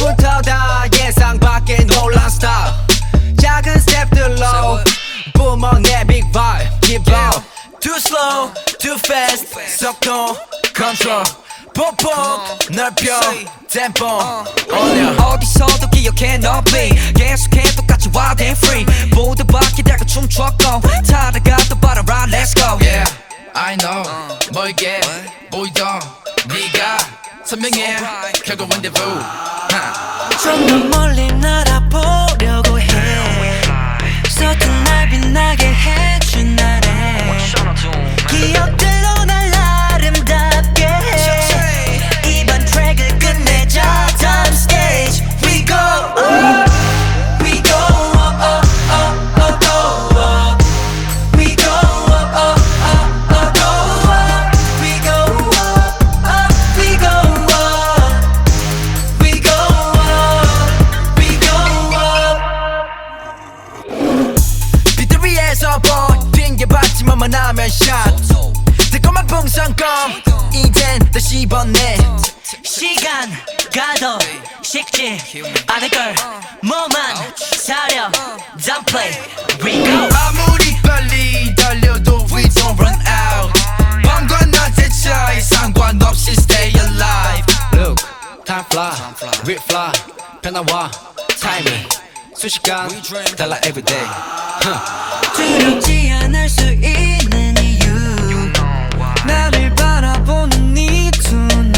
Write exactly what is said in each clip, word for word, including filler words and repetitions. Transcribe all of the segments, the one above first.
훑어다 예상 밖의 놀란 스타일 작은 스텝들로 뿜어 내 big vibe Keep up Too slow, too fast 속도 control 폭폭 넓혀 템포 올려 어디서도 기억해 너 be 계속해 똑같이 wild and free 모두 바퀴 달고 춤췄고 타다가 또 바라봐 let's go Yeah, I know 멀게 보이던 네가 선명해 결국 rendezvous 좀 더 멀리 날아보려고 해 서툰 날 빛나게 해준 날에 기억들로 날 아름답게 해 이번 트랙을 끝내자 Time stage We go up We go up up up up go up We go up up up up go up We go up up We go up We go up We go up 빛들 위에서 boy 핑계받지만 하면 샷 달콤한 풍선껌 이젠 다시 번내 시간 가도 식지 않을걸 뭐만 사려 Don't play We go 아무리 빨리 달려도 we don't run out 밤과 낮의 차이 상관없이 stay alive Look, time fly, we fly 변화와 타이밍 순식간 달라 everyday 두렵지 않을 수 있는 이유 나를 바라보는 네 두 눈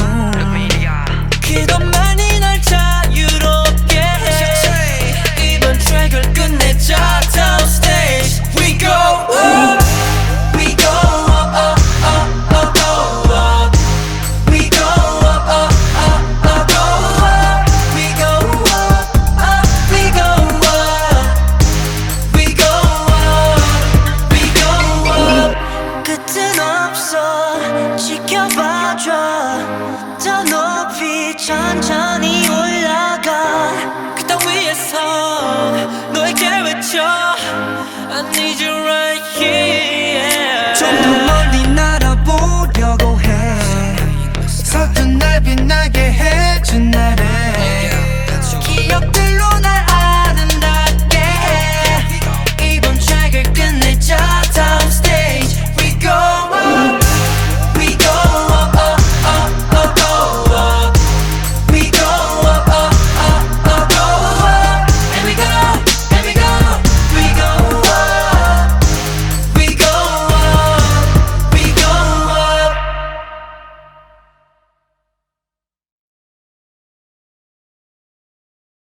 그것만이 날 자유롭게 해 이번 트랙을 끝내자 Down stage We go up We go up up up up go up We go up up up up go up We go up up We go up We go up We go up 끝은 없어 지켜봐줘 더 높이 천천히 올라가 그 땅 위에서 너에게 외쳐 I need you right here 좀 더 멀리 날아보려고 해 서툰 날 빛나게